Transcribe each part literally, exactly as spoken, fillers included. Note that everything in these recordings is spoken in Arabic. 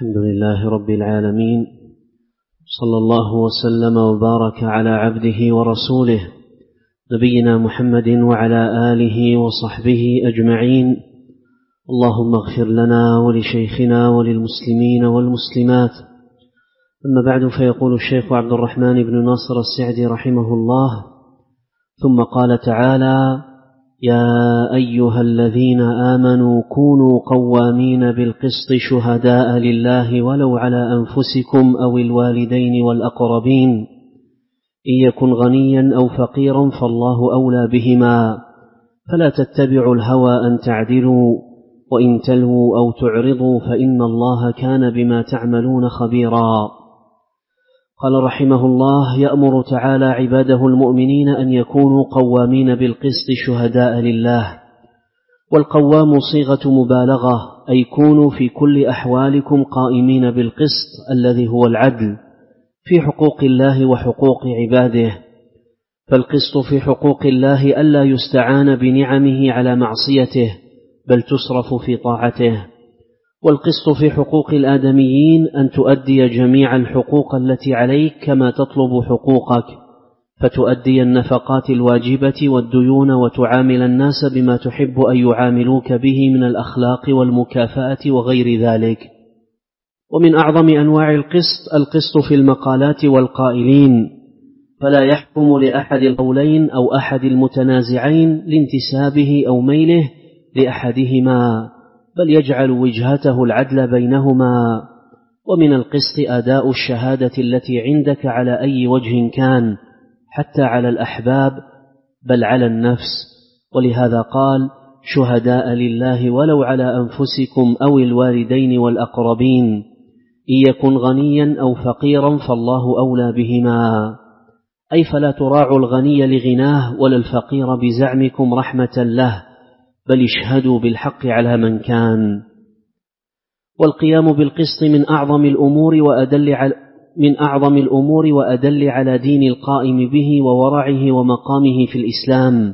الحمد لله رب العالمين، صلى الله وسلم وبارك على عبده ورسوله نبينا محمد وعلى آله وصحبه أجمعين. اللهم اغفر لنا ولشيخنا وللمسلمين والمسلمات. أما بعد، فيقول الشيخ عبد الرحمن بن ناصر السعدي رحمه الله: ثم قال تعالى: يا أيها الذين آمنوا كونوا قوامين بالقسط شهداء لله ولو على أنفسكم أو الوالدين والأقربين، إن يكن غنيا أو فقيرا فالله أولى بهما، فلا تتبعوا الهوى أن تعدلوا، وإن تلووا أو تعرضوا فإن الله كان بما تعملون خبيرا. قال رحمه الله: يأمر تعالى عباده المؤمنين أن يكونوا قوامين بالقسط شهداء لله. والقوام صيغة مبالغة، أي كونوا في كل أحوالكم قائمين بالقسط الذي هو العدل في حقوق الله وحقوق عباده. فالقسط في حقوق الله ألا يستعان بنعمه على معصيته، بل تصرف في طاعته. والقسط في حقوق الآدميين أن تؤدي جميع الحقوق التي عليك كما تطلب حقوقك، فتؤدي النفقات الواجبة والديون، وتعامل الناس بما تحب أن يعاملوك به من الأخلاق والمكافأة وغير ذلك. ومن أعظم أنواع القسط القسط في المقالات والقائلين، فلا يحكم لأحد القولين أو أحد المتنازعين لانتسابه أو ميله لأحدهما، بل يجعل وجهته العدل بينهما. ومن القسط أداء الشهادة التي عندك على أي وجه كان، حتى على الأحباب، بل على النفس. ولهذا قال: شهداء لله ولو على أنفسكم أو الوالدين والأقربين، إن يكن غنيا أو فقيرا فالله أولى بهما، أي فلا تراعوا الغني لغناه ولا الفقير بزعمكم رحمة له، بل اشهدوا بالحق على من كان. والقيام بالقسط من أعظم الأمور وأدل على من أعظم الأمور وأدل على دين القائم به وورعه ومقامه في الإسلام،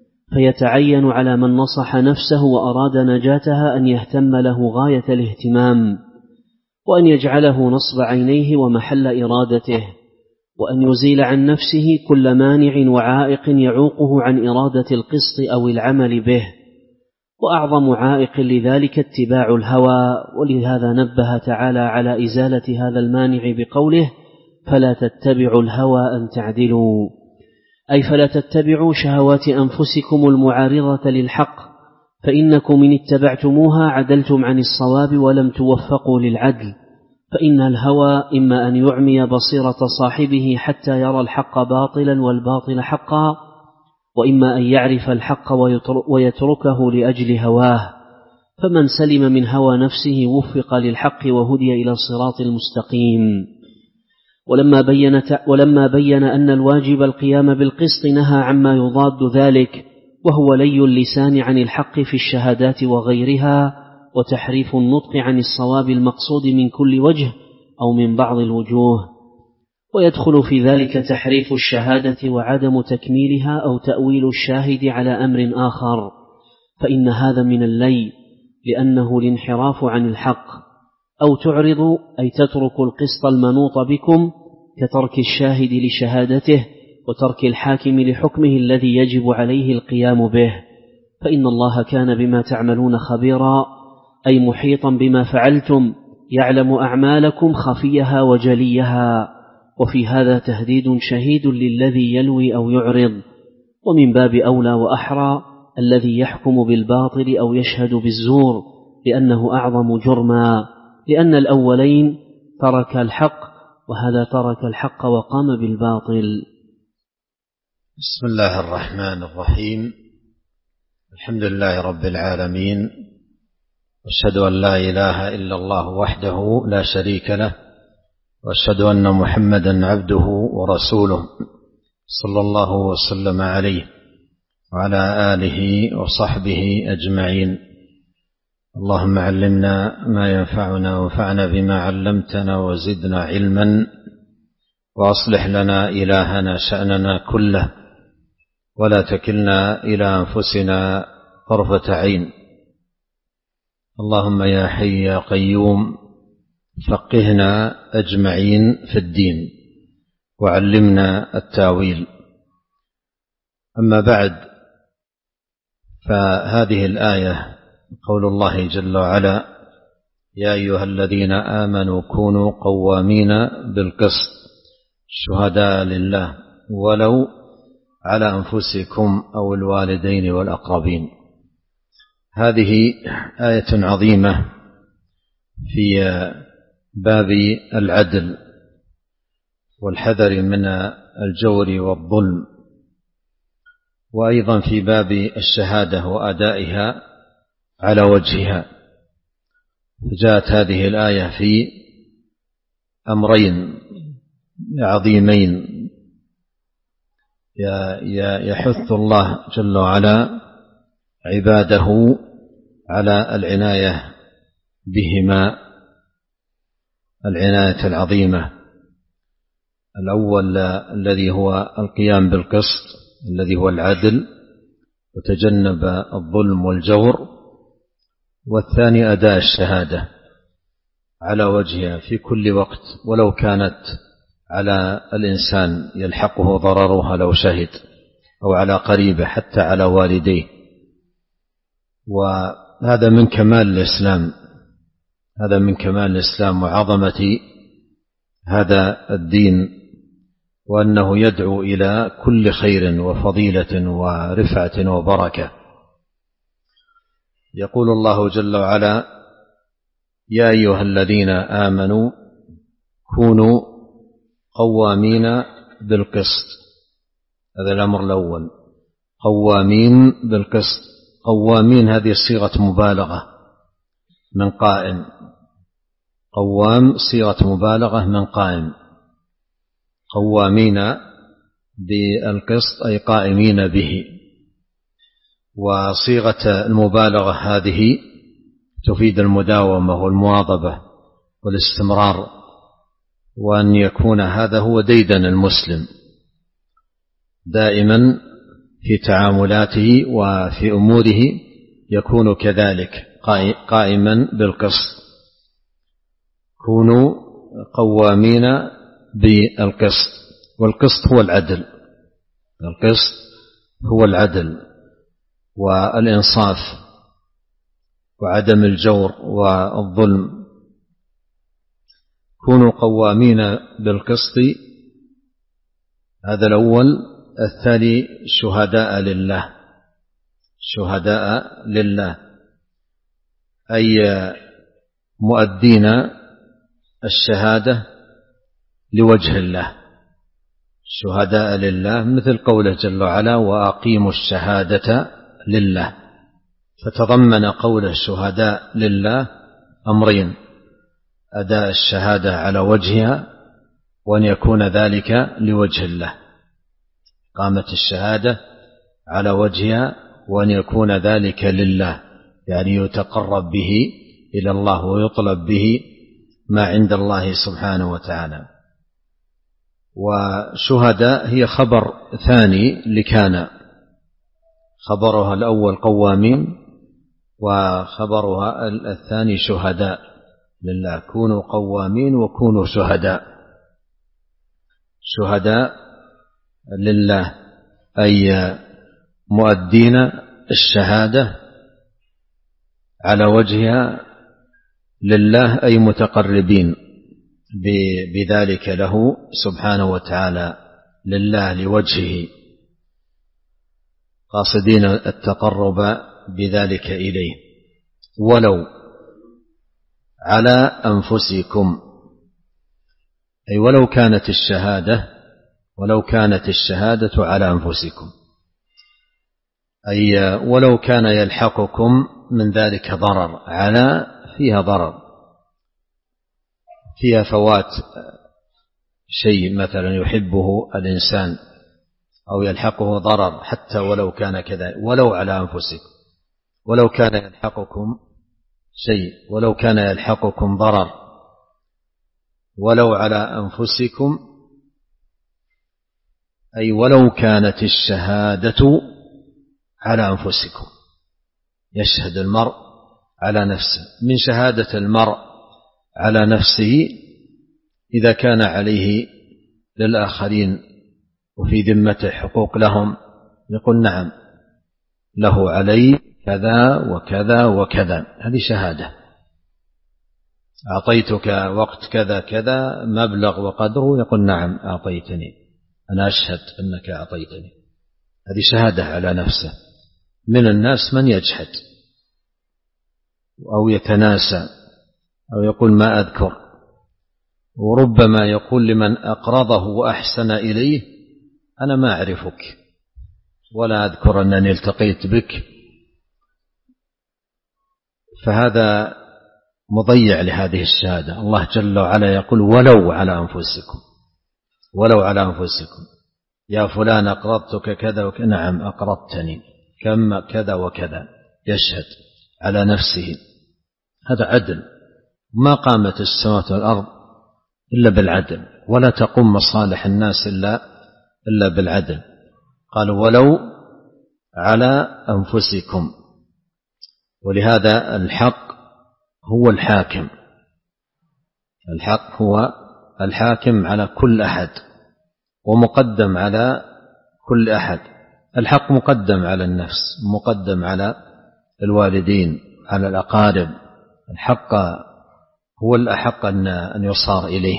فيتعين على من نصح نفسه وأراد نجاتها أن يهتم له غاية الاهتمام، وأن يجعله نصب عينيه ومحل إرادته، وأن يزيل عن نفسه كل مانع وعائق يعوقه عن إرادة القسط أو العمل به. وأعظم عائق لذلك اتباع الهوى، ولهذا نبه تعالى على إزالة هذا المانع بقوله: فلا تتبعوا الهوى أن تعدلوا، أي فلا تتبعوا شهوات أنفسكم المعارضة للحق، فإنكم إن اتبعتموها عدلتم عن الصواب ولم توفقوا للعدل. فإن الهوى إما أن يعمي بصيرة صاحبه حتى يرى الحق باطلا والباطل حقا، وإما أن يعرف الحق ويتركه لأجل هواه. فمن سلم من هوى نفسه وفق للحق وهدي إلى الصراط المستقيم. ولما بين, ولما بين أن الواجب القيام بالقسط نهى عما يضاد ذلك، وهو لي اللسان عن الحق في الشهادات وغيرها، وتحريف النطق عن الصواب المقصود من كل وجه أو من بعض الوجوه. ويدخل في ذلك تحريف الشهادة وعدم تكميلها أو تأويل الشاهد على أمر آخر، فإن هذا من اللي، لأنه الانحراف عن الحق. أو تعرض، أي تترك القسط المنوط بكم، كترك الشاهد لشهادته وترك الحاكم لحكمه الذي يجب عليه القيام به، فإن الله كان بما تعملون خبيرا، أي محيطا بما فعلتم، يعلم أعمالكم خفيها وجليها. وفي هذا تهديد شهيد للذي يلوي أو يعرض، ومن باب أولى وأحرى الذي يحكم بالباطل أو يشهد بالزور، لأنه أعظم جرما، لأن الأولين ترك الحق، وهذا ترك الحق وقام بالباطل. بسم الله الرحمن الرحيم. الحمد لله رب العالمين، وأشهد أن لا إله إلا الله وحده لا شريك له، وأشهد أن محمدا عبده ورسوله، صلى الله وسلم عليه وعلى آله وصحبه أجمعين. اللهم علمنا ما ينفعنا وانفعنا بما علمتنا وزدنا علما، وأصلح لنا إلهنا شأننا كله، ولا تكلنا إلى أنفسنا طرفة عين. اللهم يا حي يا قيوم فقهنا أجمعين في الدين وعلمنا التاويل. أما بعد، فهذه الآية قول الله جل وعلا: يا أيها الذين آمنوا كونوا قوامين بالقسط شهداء لله ولو على أنفسكم أو الوالدين والأقربين. هذه آية عظيمة في باب العدل والحذر من الجور والظلم، وأيضا في باب الشهادة وأدائها على وجهها. جاءت هذه الآية في أمرين عظيمين يحث الله جل وعلا عباده على العناية بهما، العناية العظيمة. الأول الذي هو القيام بالقسط الذي هو العدل وتجنب الظلم والجور، والثاني أداء الشهادة على وجهها في كل وقت ولو كانت على الإنسان يلحقه ضررها لو شهد، أو على قريبه حتى على والديه. وهذا من كمال الإسلام، هذا من كمال الإسلام وعظمة هذا الدين، وأنه يدعو إلى كل خير وفضيلة ورفعة وبركة. يقول الله جل وعلا: يا أيها الذين آمنوا كونوا قوامين بالقسط. هذا الأمر الأول، قوامين بالقسط. قوامين هذه صيغة مبالغة من قائم، قوام صيغة مبالغة من قائم. قوامين بالقسط أي قائمين به، وصيغة المبالغة هذه تفيد المداومة والمواظبة والاستمرار، وأن يكون هذا هو ديدن المسلم دائما في تعاملاته وفي أموره، يكون كذلك قائما بالقسط. كونوا قوامين بالقسط، والقسط هو العدل، القسط هو العدل والإنصاف وعدم الجور والظلم. كونوا قوامين بالقسط، هذا الأول. الثاني شهداء لله، شهداء لله أي مؤدين الشهادة لوجه الله، شهداء لله، مثل قوله جل وعلا: وأقيموا الشهادة لله. فتضمن قول الشهداء لله أمرين: أداء الشهادة على وجهها، وأن يكون ذلك لوجه الله، قامت الشهادة على وجهها، وأن يكون ذلك لله، يعني يتقرب به إلى الله ويطلب به ما عند الله سبحانه وتعالى. وشهداء هي خبر ثاني لكان، خبرها الأول قوامين، وخبرها الثاني شهداء لله. كونوا قوامين وكونوا شهداء. شهداء لله أي مؤدين الشهادة على وجهها لله، أي متقربين بذلك له سبحانه وتعالى، لله لوجهه، قاصدين التقرب بذلك إليه. ولو على أنفسكم، أي ولو كانت الشهادة ولو كانت الشهادة على أنفسكم، أي ولو كان يلحقكم من ذلك ضرر. على فيها ضرر، فيها فوات شيء مثلا يحبه الإنسان أو يلحقه ضرر، حتى ولو كان كذلك. ولو على أنفسكم، ولو كان يلحقكم شيء، ولو كان يلحقكم ضرر. ولو على أنفسكم أي ولو كانت الشهادة على أنفسكم، يشهد المرء على نفسه. من شهادة المرء على نفسه إذا كان عليه للآخرين وفي ذمته حقوق لهم يقول نعم له علي كذا وكذا وكذا، هذه شهادة. أعطيتك وقت كذا كذا مبلغ وقدره، يقول نعم أعطيتني، أنا أشهد أنك أعطيتني، هذه شهادة على نفسه. من الناس من يجحد أو يتناسى أو يقول ما أذكر، وربما يقول لمن أقرضه وأحسن إليه أنا ما أعرفك ولا أذكر أنني التقيت بك، فهذا مضيع لهذه الشهادة. الله جل وعلا يقول ولو على أنفسكم، ولو على أنفسكم، يا فلان أقرضتك كذا وكذا، نعم أقرضتني كم كذا وكذا، يشهد على نفسه، هذا عدل. ما قامت السماوات والأرض إلا بالعدل، ولا تقوم مصالح الناس إلا إلا بالعدل. قالوا ولو على أنفسكم، ولهذا الحق هو الحاكم، الحق هو الحاكم على كل أحد ومقدم على كل أحد. الحق مقدم على النفس، مقدم على الوالدين، على الأقارب. الحق هو الأحق أن يصار إليه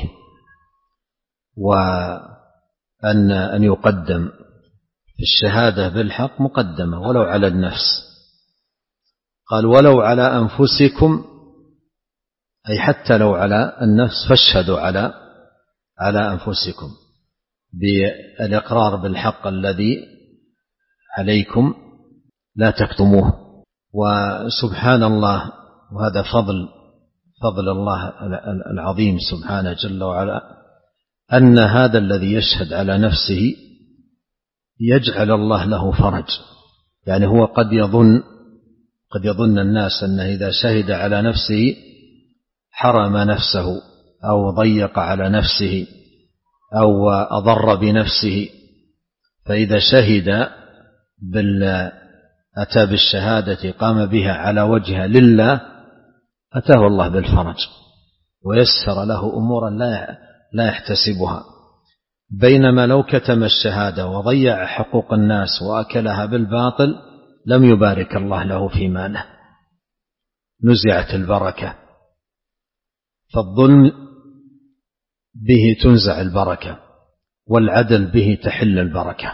وأن أن يقدم. الشهادة بالحق مقدمة ولو على النفس. قال ولو على أنفسكم، أي حتى لو على النفس، فاشهدوا على على أنفسكم بالإقرار بالحق الذي عليكم لا تكتموه. وسبحان الله، وهذا فضل فضل الله العظيم سبحانه جل وعلا، أن هذا الذي يشهد على نفسه يجعل الله له فرج. يعني هو قد يظن قد يظن الناس أنه إذا شهد على نفسه حرم نفسه أو ضيق على نفسه أو أضر بنفسه، فإذا شهد بال أتى بالشهادة قام بها على وجهها لله أتاه الله بالفرج ويسر له أمورا لا لا يحتسبها. بينما لو كتم الشهادة وضيع حقوق الناس وأكلها بالباطل لم يبارك الله له في ماله، نزعت البركة. فالظلم به تنزع البركة، والعدل به تحل البركة.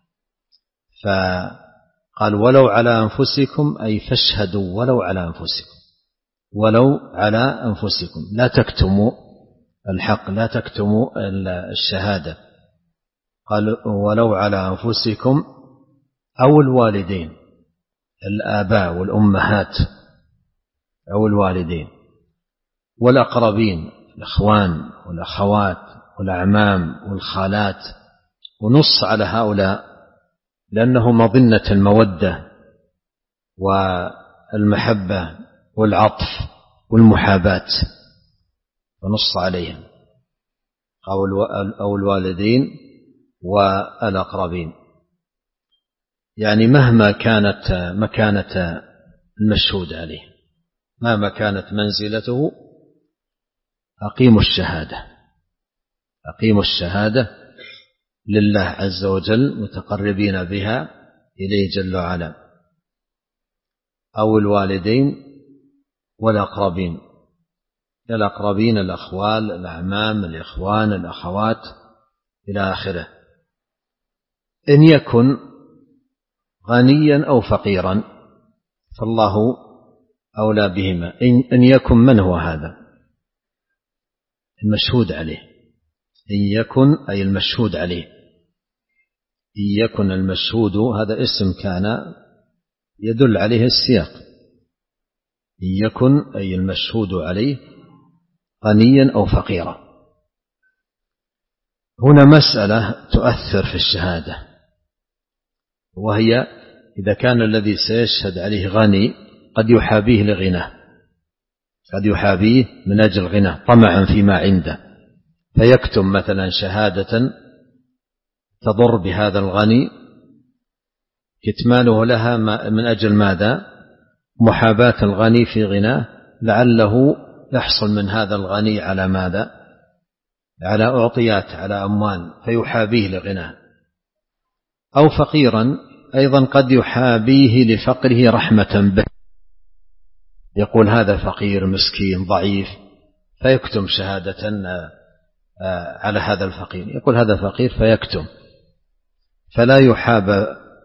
فقال ولو على أنفسكم، أي فاشهدوا ولو على أنفسكم، ولو على أنفسكم، لا تكتموا الحق، لا تكتموا الشهادة. قال ولو على أنفسكم أو الوالدين، الآباء والأمهات أو الوالدين، والأقربين، الأخوان والأخوات والأعمام والخالات. ونص على هؤلاء لأنه مظنة المودة والمحبة والعطف والمحاباة، ونص عليهم أو الوالدين والأقربين. يعني مهما كانت مكانة المشهود عليه، مهما كانت منزلته، أقيموا الشهادة، أقيموا الشهادة لله عز وجل متقربين بها إليه جل وعلا. أو الوالدين والأقربين، الأقربين الأخوال الأعمام الإخوان الأخوات إلى آخره. إن يكن غنيا أو فقيرا فالله أولى بهما. إن يكن، من هو هذا؟ المشهود عليه. إن يكن أي المشهود عليه. إن يكن المشهود، هذا اسم كان يدل عليه السياق. إن يكن أي المشهود عليه غنيا أو فقيرا. هنا مسألة تؤثر في الشهادة، وهي إذا كان الذي سيشهد عليه غني قد يحابيه لغناه، قد يحابيه من أجل غناه طمعا فيما عنده، فيكتم مثلا شهادة تضر بهذا الغني، كتمانه لها من أجل ماذا؟ محاباة الغني في غناه، لعله يحصل من هذا الغني على ماذا؟ على أعطيات، على أموال، فيحابيه لغناه. أو فقيرا أيضا قد يحابيه لفقره رحمة به، يقول هذا فقير مسكين ضعيف، فيكتم شهادة على هذا الفقير، يقول هذا فقير فيكتم، فلا يحاب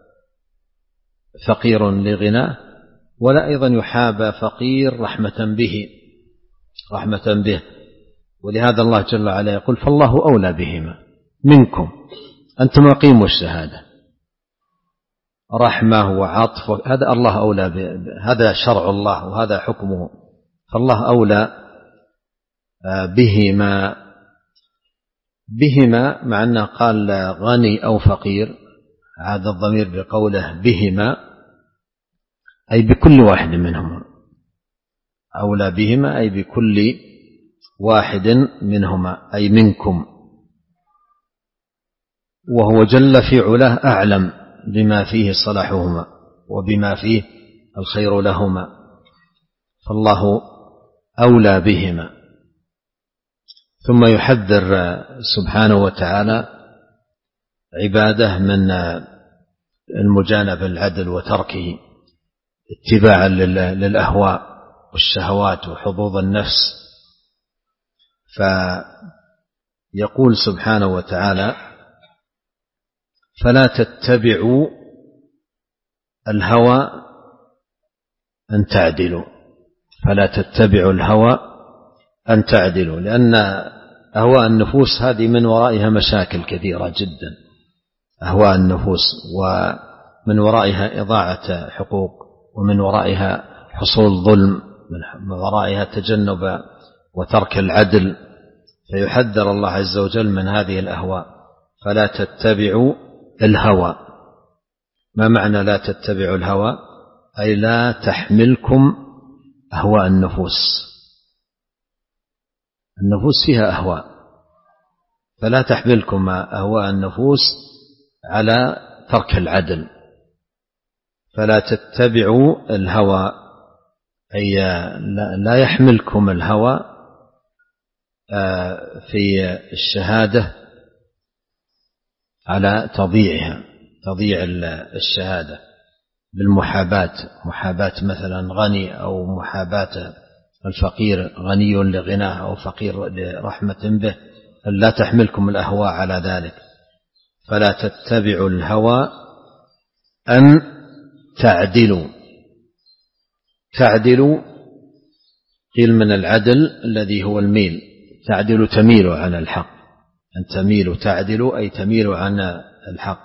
فقير لغناه، ولا أيضا يحاب فقير رحمة به رحمة به. ولهذا الله جل وعلا يقول فالله أولى بهما منكم، أنتم أقيموا الشهادة، رحمة وعطف، هذا الله أولى به، هذا شرع الله وهذا حكمه، فالله أولى بهما بهما مع أنه قال غني أو فقير، عاد الضمير بقوله بهما أي بكل واحد منهما، أولى بهما أي بكل واحد منهما أي منكم، وهو جل في علاه أعلم بما فيه صلاحهما وبما فيه الخير لهما، فالله أولى بهما. ثم يحذر سبحانه وتعالى عباده من المجانبة العدل وتركه اتباعا للأهواء والشهوات وحظوظ النفس. فيقول سبحانه وتعالى فلا تتبعوا الهوى أن تعدلوا، فلا تتبعوا الهوى أن تعدلوا، لأن أهواء النفوس هذه من ورائها مشاكل كثيرة جدا، أهواء النفوس ومن ورائها إضاعة حقوق، ومن ورائها حصول ظلم، من ورائها تجنب وترك العدل، فيحذر الله عز وجل من هذه الأهواء. فلا تتبعوا الهوى. ما معنى لا تتبعوا الهوى؟ أي لا تحملكم أهواء النفوس، النفوس فيها أهواء، فلا تحملكم أهواء النفوس على ترك العدل. فلا تتبعوا الهوى أي لا يحملكم الهوى في الشهادة على تضييعها، تضييع الشهادة بالمحاباة، محاباة مثلا غني أو محاباة الفقير غني لغناه أو فقير لرحمة به، لا تحملكم الأهواء على ذلك. فلا تتبعوا الهوى أن تعدلوا. تعدلوا قيل من العدل الذي هو الميل، تعدل تميل عن الحق، أن تميل تعدل أي تميل عن الحق.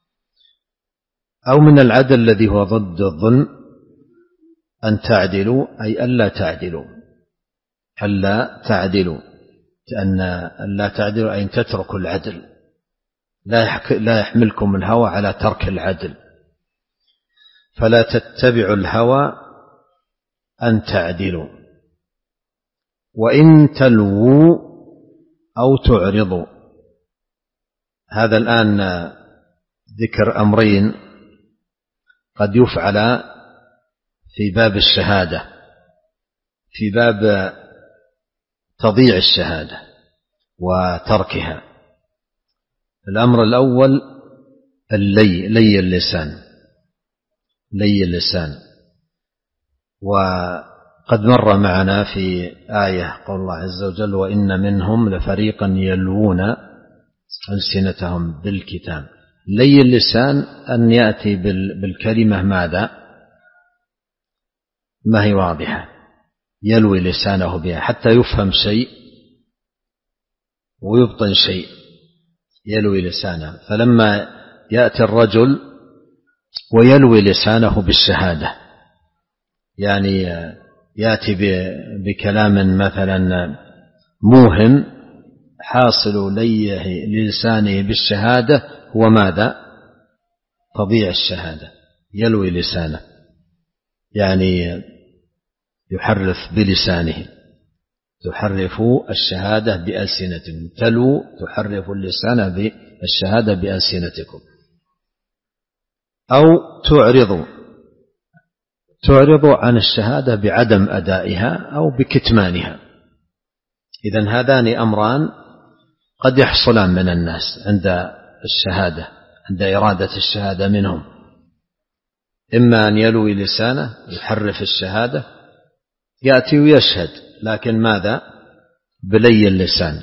أو من العدل الذي هو ضد الظلم، أن تعدلوا أي ألا تعدلوا، ألا تعدلوا، لأن ألا تعدلوا أي أن تتركوا العدل، لا يحملكم الهوى على ترك العدل. فلا تتبعوا الهوى أن تعدلوا، وإن تلووا أو تعرضوا. هذا الآن ذكر أمرين قد يفعل في باب الشهادة، في باب تضييع الشهادة وتركها. الأمر الأول اللي لي اللسان، لي اللسان. وقد مر معنا في آية قول الله عز وجل وإن منهم لفريقا يلوون ألسنتهم بالكتاب. لي اللسان أن يأتي بالكلمة ماذا؟ ما هي واضحة، يلوي لسانه بها حتى يفهم شيء ويبطن شيء، يلوي لسانه. فلما يأتي الرجل ويلوي لسانه بالشهادة، يعني يأتي بكلام مثلا موهم، حاصل ليه لسانه بالشهادة هو ماذا؟ تضييع الشهادة، يلوي لسانه، يعني يحرف بلسانه، تحرف الشهادة بألسنتكم، تلو تحرف اللسان بالشهادة بألسنتكم. أو تعرضوا، تعرضوا عن الشهادة بعدم أدائها أو بكتمانها، إذن هذان أمران قد يحصلان من الناس عند الشهادة، عند إرادة الشهادة منهم، إما أن يلوي لسانه يحرف الشهادة، يأتي ويشهد لكن ماذا؟ بلي اللسان،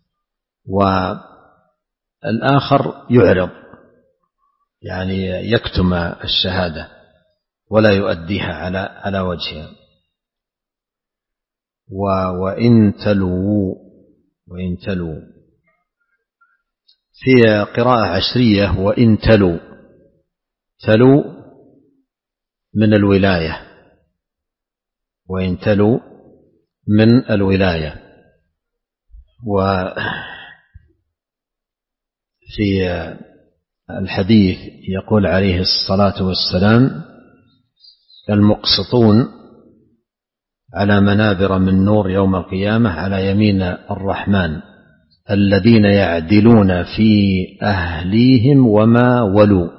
والآخر يعرض يعني يكتم الشهادة ولا يؤديها على على وجهها. وإن تلووا وإن تلووا في قراءة عشرية وإن تلوا، تلو من الولاية، وإن تلوا من الولاية. وفي الحديث يقول عليه الصلاة والسلام: المقسطون على منابر من نور يوم القيامة على يمين الرحمن الذين يعدلون في أهليهم وما ولوا.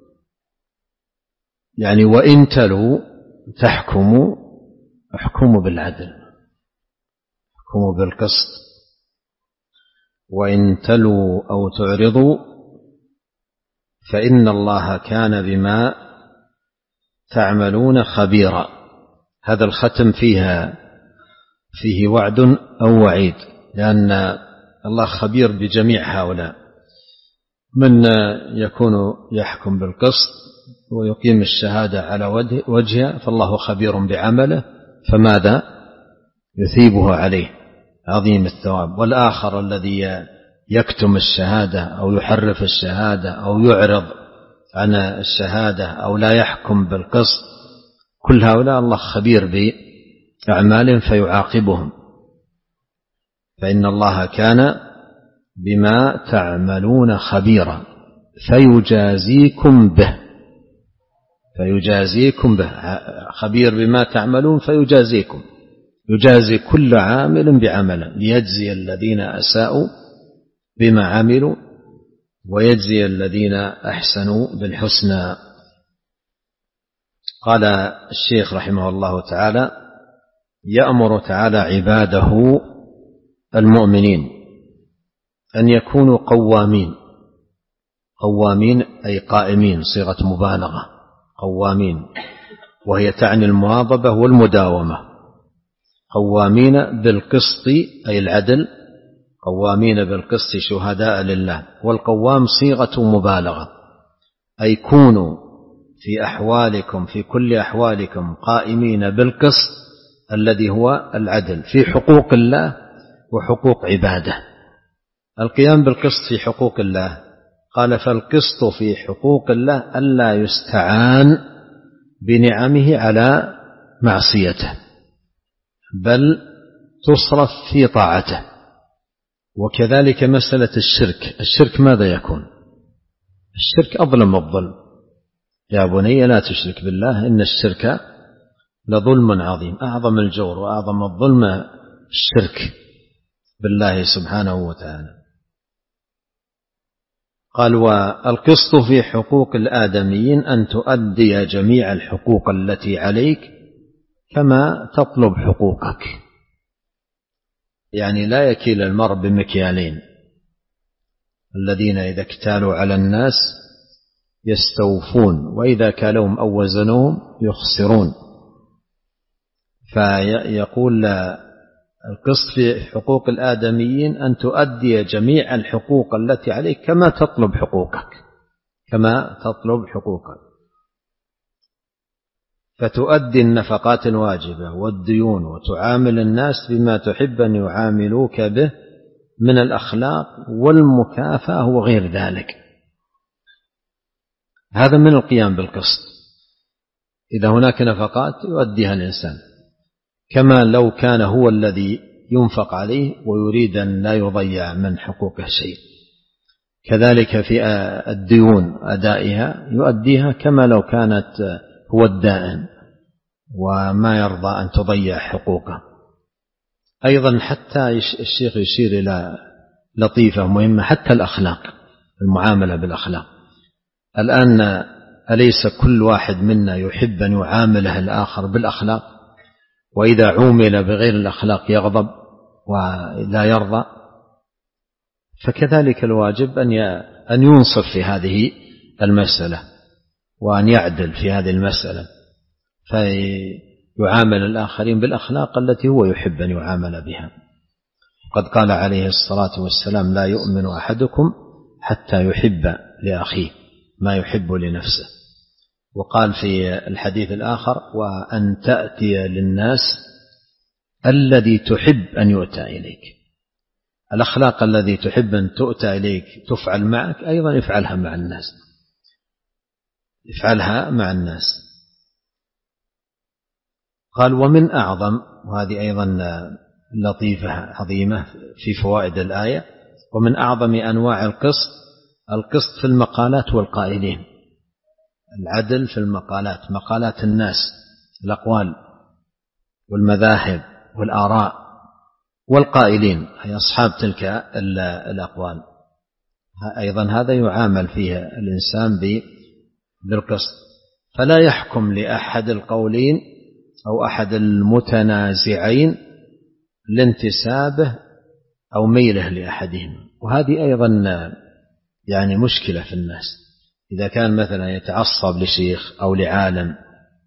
يعني وإن تلوا تحكموا، احكموا بالعدل، احكموا بالقسط. وإن تلوا أو تعرضوا فإن الله كان بما تعملون خبيرا. هذا الختم فيها فيه وعد أو وعيد، لأن الله خبير بجميع هؤلاء، من يكون يحكم بالقسط ويقيم الشهادة على وجهها فالله خبير بعمله، فماذا يثيبه عليه عظيم الثواب. والآخر الذي يكتم الشهادة أو يحرف الشهادة أو يعرض عن الشهادة أو لا يحكم بالقسط، كل هؤلاء الله خبير بأعمالهم فيعاقبهم، فإن الله كان بما تعملون خبيرا فيجازيكم به. فيجازيكم به، خبير بما تعملون فيجازيكم، يجازي كل عامل بعمله ليجزي الذين أساءوا بما عملوا ويجزي الذين أحسنوا بالحسنى. قال الشيخ رحمه الله تعالى: يأمر تعالى عباده المؤمنين أن يكونوا قوامين. قوامين أي قائمين، صيغة مبالغة، قوامين، وهي تعني المواظبة والمداومة. قوامين بالقسط أي العدل، قوامين بالقسط شهداء لله. والقوام صيغة مبالغة، أي كونوا في أحوالكم في كل أحوالكم قائمين بالقسط الذي هو العدل في حقوق الله وحقوق عباده. القيام بالقسط في حقوق الله، قال: فالقسط في حقوق الله ألا يستعان بنعمه على معصيته بل تصرف في طاعته. وكذلك مسألة الشرك، الشرك ماذا يكون؟ الشرك أظلم الظلم. يا بني لا تشرك بالله إن الشرك لظلم عظيم. أعظم الجور وأعظم الظلم الشرك بالله سبحانه وتعالى. قال: والقسط في حقوق الآدميين أن تؤدي جميع الحقوق التي عليك كما تطلب حقوقك. يعني لا يكيل المرء بمكيالين، الذين إذا اكتالوا على الناس يستوفون وإذا كالوهم أو وزنوهم يخسرون. فيقول القسط في حقوق الآدميين أن تؤدي جميع الحقوق التي عليك كما تطلب حقوقك، كما تطلب حقوقك، فتؤدي النفقات الواجبة والديون وتعامل الناس بما تحب أن يعاملوك به من الأخلاق والمكافأة وغير ذلك. هذا من القيام بالقسط. إذا هناك نفقات يؤديها الإنسان كما لو كان هو الذي ينفق عليه ويريد أن لا يضيع من حقوقه شيء. كذلك في الديون أدائها يؤديها كما لو كانت هو الدائن وما يرضى أن تضيع حقوقه. أيضا حتى الشيخ يشير إلى لطيفة مهمة، حتى الأخلاق، المعاملة بالأخلاق. الآن أليس كل واحد منا يحب أن يعامله الآخر بالأخلاق؟ وإذا عومل بغير الأخلاق يغضب ولا يرضى، فكذلك الواجب أن ينصف في هذه المسألة وأن يعدل في هذه المسألة، فيعامل الآخرين بالأخلاق التي هو يحب أن يعامل بها. قد قال عليه الصلاة والسلام: لا يؤمن أحدكم حتى يحب لأخيه ما يحب لنفسه. وقال في الحديث الآخر: وأن تأتي للناس الذي تحب أن يؤتى إليك. الأخلاق الذي تحب أن تؤتى إليك تفعل معك، أيضا افعلها مع الناس، افعلها مع الناس. قال: ومن أعظم، وهذه أيضا لطيفة عظيمة في فوائد الآية، ومن أعظم أنواع القسط القسط في المقالات والقائلين، العدل في المقالات، مقالات الناس، الأقوال والمذاهب والآراء، والقائلين أي أصحاب تلك الأقوال، أيضا هذا يعامل فيه الإنسان بالقسط، فلا يحكم لأحد القولين أو أحد المتنازعين لانتسابه أو ميله لأحدهم. وهذه أيضا يعني مشكلة في الناس، إذا كان مثلا يتعصب لشيخ أو لعالم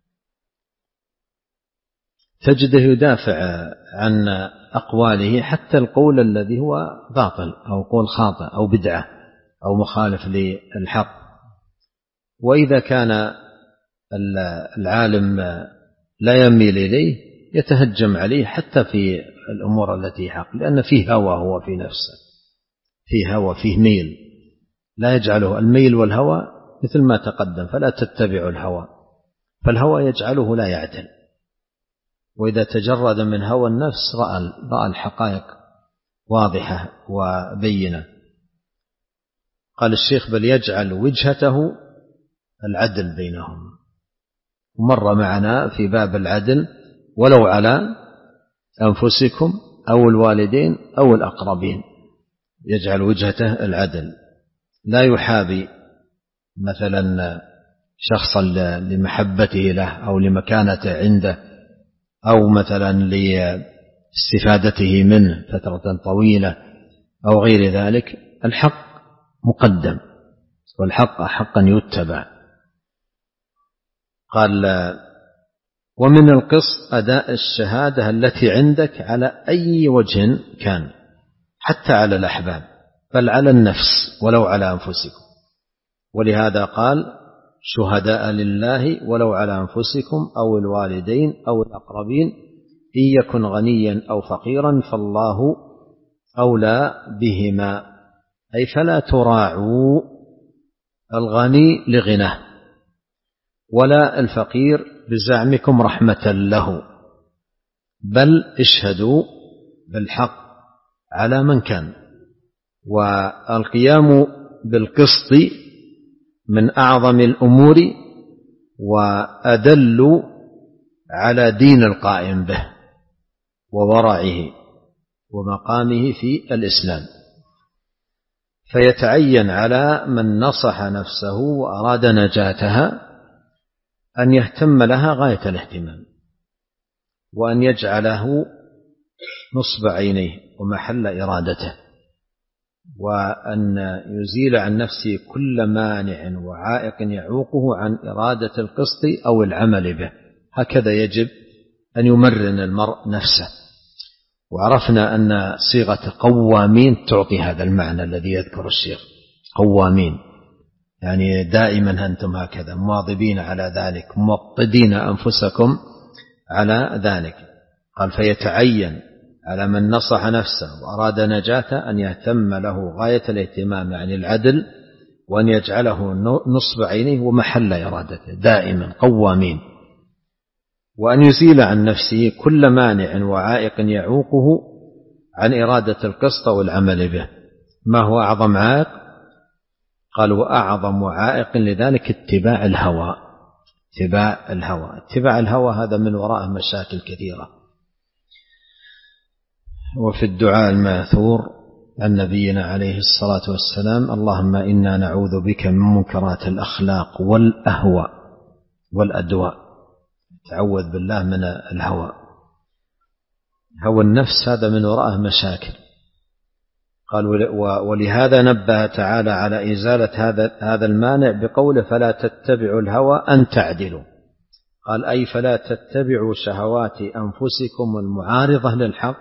تجده يدافع عن أقواله حتى القول الذي هو باطل أو قول خاطئ أو بدعة أو مخالف للحق. وإذا كان العالم لا يميل إليه يتهجم عليه حتى في الأمور التي حق، لأن فيه هوى هو في نفسه، فيه هوى فيه ميل، لا يجعله الميل والهوى مثل ما تقدم، فلا تتبعوا الهوى، فالهوى يجعله لا يعدل. وإذا تجرد من هوى النفس رأى, رأى الحقائق واضحة وبينة. قال الشيخ: بل يجعل وجهته العدل بينهم. مر معنا في باب العدل: ولو على أنفسكم أو الوالدين أو الأقربين، يجعل وجهته العدل، لا يحابي مثلا شخصا لمحبته له أو لمكانته عنده أو مثلا لاستفادته منه فترة طويلة أو غير ذلك. الحق مقدم، والحق حقا يتبع. قال: ومن القسط أداء الشهادة التي عندك على أي وجه كان، حتى على الأحباب، بل على النفس ولو على أنفسكم. ولهذا قال: شهداء لله ولو على أنفسكم أو الوالدين أو الأقربين إن يكن غنيا أو فقيرا فالله أولى بهما. أي فلا تراعوا الغني لغناه ولا الفقير بزعمكم رحمة له، بل اشهدوا بالحق على من كان. والقيام بالقسط من أعظم الأمور وأدل على دين القائم به وورعه ومقامه في الإسلام، فيتعين على من نصح نفسه وأراد نجاتها أن يهتم لها غاية الاهتمام، وأن يجعله نصب عينيه ومحل إرادته، وأن يزيل عن نفسه كل مانع وعائق يعوقه عن إرادة القسط أو العمل به. هكذا يجب أن يمرن المرء نفسه. وعرفنا أن صيغة قوامين تعطي هذا المعنى الذي يذكر الشيخ، قوامين يعني دائما أنتم هكذا مواظبين على ذلك، موطدين أنفسكم على ذلك. قال: فيتعين على من نصح نفسه وأراد نجاته أن يهتم له غاية الاهتمام عن العدل، وأن يجعله نصب عينيه ومحل إرادته دائما قوامين، وأن يزيل عن نفسه كل مانع وعائق يعوقه عن إرادة القسط والعمل به. ما هو أعظم عائق؟ قال: وأعظم عائق لذلك اتباع الهوى. اتباع الهوى اتباع الهوى هذا من وراءه مشاكل كثيرة. وفي الدعاء الماثور عن نبينا عليه الصلاة والسلام: اللهم إنا نعوذ بك من منكرات الأخلاق والأهواء والأدواء. تعوذ بالله من الهوى، هوى النفس هذا من وراءه مشاكل. قال ولهذا نبه تعالى على إزالة هذا هذا المانع بقوله فلا تتبعوا الهوى أن تعدلوا. قال أي فلا تتبعوا شهوات أنفسكم المعارضة للحق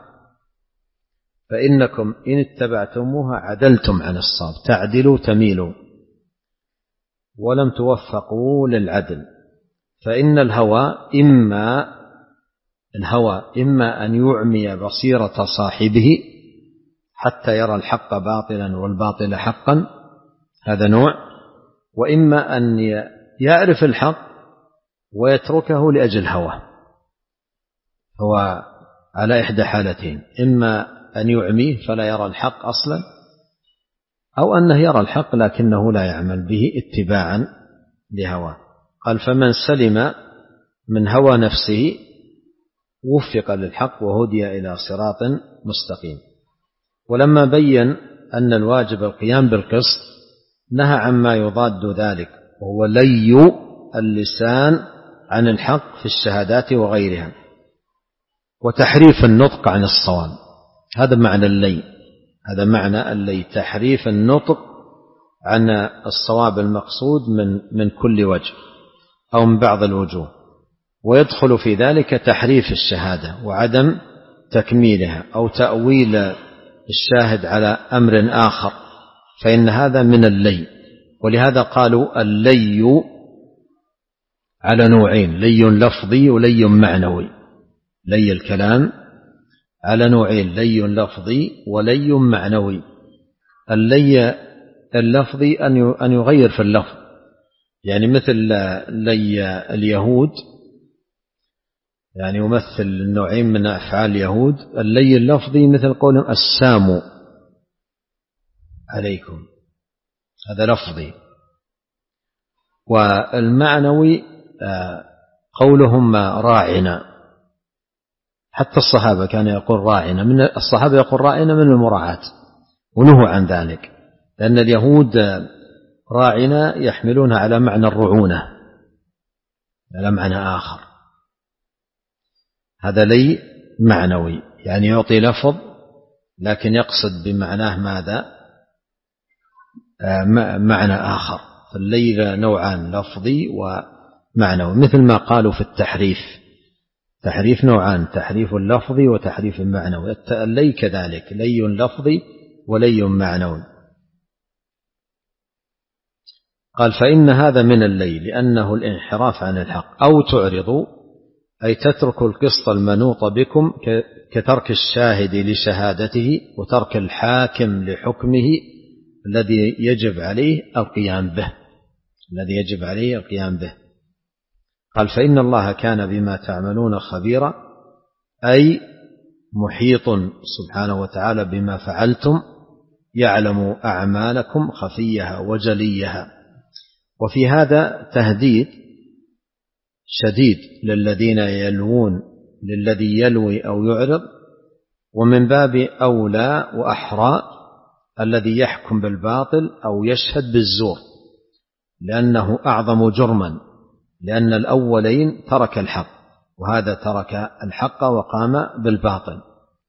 فإنكم إن اتبعتموها عدلتم عن الصواب. تعدلوا تميلوا ولم توفقوا للعدل. فإن الهوى إما الهوى إما أن يعمي بصيرة صاحبه حتى يرى الحق باطلا والباطل حقا، هذا نوع، وإما أن يعرف الحق ويتركه لأجل هوى. هو على إحدى حالتين، إما أن يعميه فلا يرى الحق أصلا، أو أنه يرى الحق لكنه لا يعمل به اتباعا لهواه. قال فمن سلم من هوى نفسه وفق للحق وهدي إلى صراط مستقيم. ولما بين أن الواجب القيام بالقسط نهى عما يضاد ذلك، وهو لي اللسان عن الحق في الشهادات وغيرها، وتحريف النطق عن الصواب. هذا معنى اللي، هذا معنى اللي، تحريف النطق عن الصواب المقصود من من كل وجه أو من بعض الوجوه. ويدخل في ذلك تحريف الشهادة وعدم تكميلها أو تأويل الشاهد على أمر آخر، فإن هذا من اللي. ولهذا قالوا اللي على نوعين، لي لفظي ولي معنوي. لي الكلام على نوعين، لي لفظي ولي معنوي. اللي اللفظي أن يغير في اللفظ، يعني مثل لي اليهود، يعني يمثل النوعين من أفعال اليهود. اللي اللفظي مثل قولهم السام عليكم، هذا لفظي. والمعنوي قولهم راعنا، حتى الصحابة كان يقول راعنا، من الصحابة يقول راعنا من المراعاة، ونهوا عن ذلك، لأن اليهود راعنا يحملونها على معنى الرعونة، على معنى آخر. هذا لي معنوي، يعني يعطي لفظ لكن يقصد بمعناه ماذا؟ معنى آخر. فاللي نوعان، لفظي ومعنوي، مثل ما قالوا في التحريف، تحريف نوعان، تحريف اللفظي وتحريف المعنوي. اللي كذلك، لي لفظي ولي معنوي. قال فإن هذا من اللي لأنه الانحراف عن الحق. أو تعرضوا أي تترك القسط المنوط بكم كترك الشاهد لشهادته وترك الحاكم لحكمه الذي يجب عليه القيام به، الذي يجب عليه القيام به. قال فإن الله كان بما تعملون خبيرا، أي محيط سبحانه وتعالى بما فعلتم، يعلم أعمالكم خفيها وجليها. وفي هذا تهديد شديد للذين يلوون، للذي يلوي أو يعرض، ومن باب أولى وأحرى الذي يحكم بالباطل أو يشهد بالزور، لأنه أعظم جرما، لأن الأولين ترك الحق وهذا ترك الحق وقام بالباطل،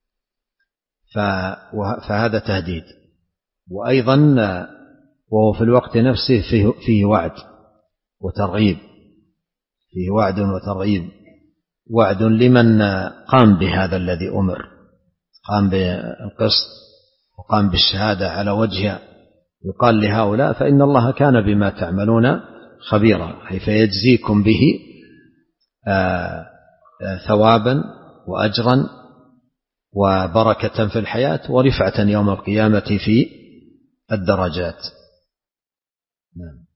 فهذا تهديد. وأيضا وهو في الوقت نفسه فيه, فيه وعد وترغيب، فيه وعد وترغيب. وعد لمن قام بهذا الذي أمر، قام بالقسط وقام بالشهادة على وجهها. يقال لهؤلاء فإن الله كان بما تعملون خبيرا، حيث يجزيكم به ثوابا وأجرا وبركة في الحياة ورفعة يوم القيامة في الدرجات. نعم.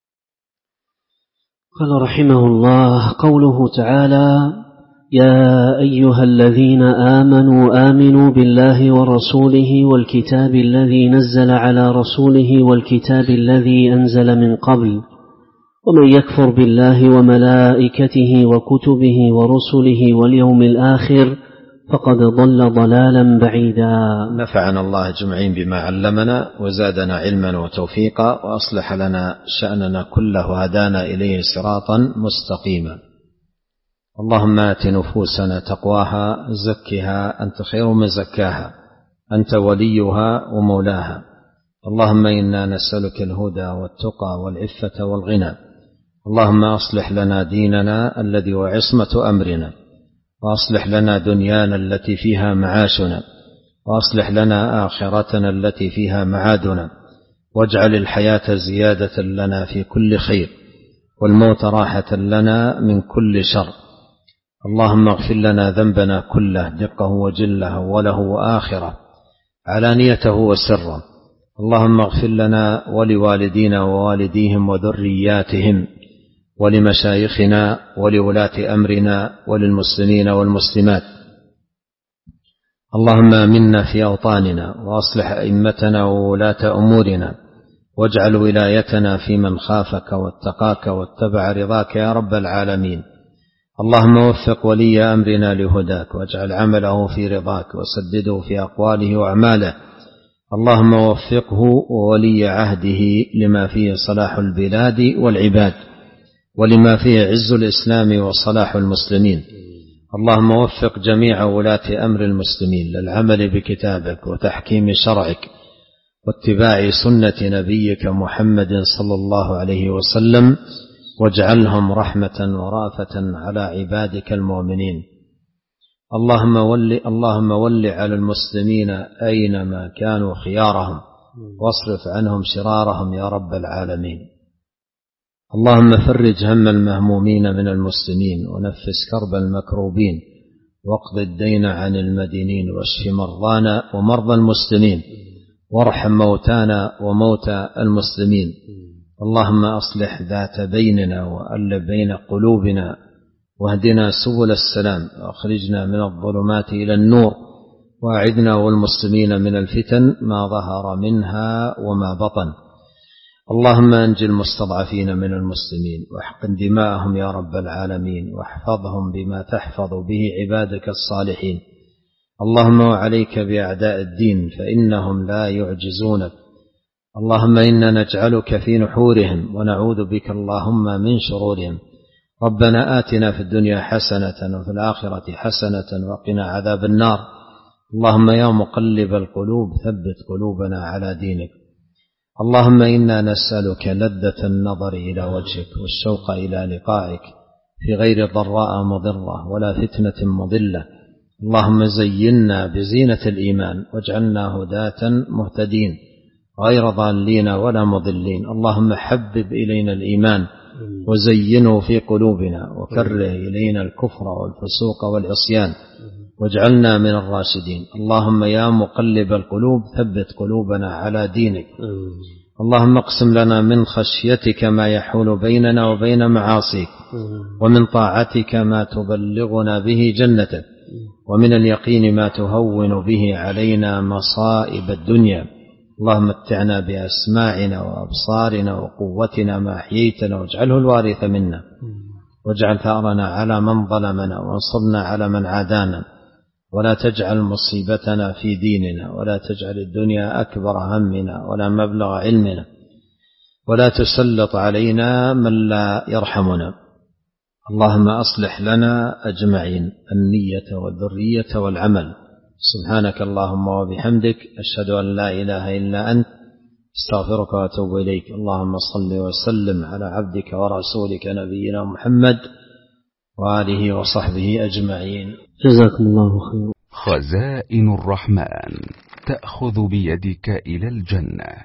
قال رحمه الله قوله تعالى: يا أيها الذين آمنوا آمنوا بالله ورسوله والكتاب الذي نزل على رسوله والكتاب الذي أنزل من قبل، ومن يكفر بالله وملائكته وكتبه ورسله واليوم الآخر فقد ضل ضلالا بعيدا. نفعنا الله أجمعين بما علمنا وزادنا علما وتوفيقا وأصلح لنا شأننا كله وهدانا إليه صراطا مستقيما. اللهم آت نفوسنا تقواها زكها أنت خير من زكاها أنت وليها ومولاها. اللهم إنا نسألك الهدى والتقى والعفة والغنى. اللهم أصلح لنا ديننا الذي هو عصمة أمرنا، وأصلح لنا دنيانا التي فيها معاشنا، وأصلح لنا آخرتنا التي فيها معادنا، واجعل الحياة زيادة لنا في كل خير، والموت راحة لنا من كل شر. اللهم اغفر لنا ذنبنا كله دقه وجله وله وآخره علانيته وسره. اللهم اغفر لنا ولوالدينا ووالديهم وذرياتهم ولمشايخنا ولولاة أمرنا وللمسلمين والمسلمات. اللهم آمنا في أوطاننا وأصلح أئمتنا وولاة أمورنا، واجعل ولايتنا في من خافك واتقاك واتبع رضاك يا رب العالمين. اللهم وفق ولي أمرنا لهداك، واجعل عمله في رضاك، وسدده في أقواله وأعماله. اللهم وفقه وولي عهده لما فيه صلاح البلاد والعباد، ولما فيه عز الإسلام وصلاح المسلمين. اللهم وفق جميع ولاة أمر المسلمين للعمل بكتابك وتحكيم شرعك واتباع سنة نبيك محمد صلى الله عليه وسلم، واجعلهم رحمة ورافة على عبادك المؤمنين. اللهم ول اللهم ول على المسلمين أينما كانوا خيارهم، واصرف عنهم شرارهم يا رب العالمين. اللهم فرج هم المهمومين من المسلمين، ونفس كرب المكروبين، واقض الدين عن المدينين، واشف مرضانا ومرضى المسلمين، وارحم موتانا وموتى المسلمين. اللهم أصلح ذات بيننا وألف بين قلوبنا، واهدنا سبل السلام، وأخرجنا من الظلمات إلى النور، وأعذنا والمسلمين من الفتن ما ظهر منها وما بطن. اللهم أنجِ المستضعفين من المسلمين، واحقن دماءهم يا رب العالمين، واحفظهم بما تحفظ به عبادك الصالحين. اللهم وعليك بأعداء الدين فإنهم لا يعجزونك. اللهم إنا نجعلك في نحورهم، ونعوذ بك اللهم من شرورهم. ربنا آتنا في الدنيا حسنة وفي الآخرة حسنة وقنا عذاب النار. اللهم يا مقلب القلوب ثبت قلوبنا على دينك. اللهم إنا نسألك لذة النظر إلى وجهك، والشوق إلى لقائك في غير ضراء مضرة ولا فتنة مضلة. اللهم زينا بزينة الإيمان، واجعلنا هداة مهتدين غير ضالين ولا مضلين. اللهم حبب إلينا الإيمان وزينه في قلوبنا، وكره إلينا الكفر والفسوق والعصيان، واجعلنا من الراشدين. اللهم يا مقلب القلوب ثبت قلوبنا على دينك. اللهم اقسم لنا من خشيتك ما يحول بيننا وبين معاصيك، ومن طاعتك ما تبلغنا به جنتك، ومن اليقين ما تهون به علينا مصائب الدنيا. اللهم متعنا بأسماعنا وأبصارنا وقوتنا ما أحييتنا، واجعله الوارث منا، واجعل ثأرنا على من ظلمنا، وانصرنا على من عادانا، ولا تجعل مصيبتنا في ديننا، ولا تجعل الدنيا أكبر همنا ولا مبلغ علمنا، ولا تسلط علينا من لا يرحمنا. اللهم أصلح لنا أجمعين النية والذرية والعمل. سبحانك اللهم وبحمدك، أشهد أن لا إله إلا أنت، استغفرك وأتوب إليك. اللهم صل وسلم على عبدك ورسولك نبينا محمد وآله وصحبه أجمعين. جزاكم الله خيرا. خزائن الرحمن تأخذ بيدك إلى الجنة.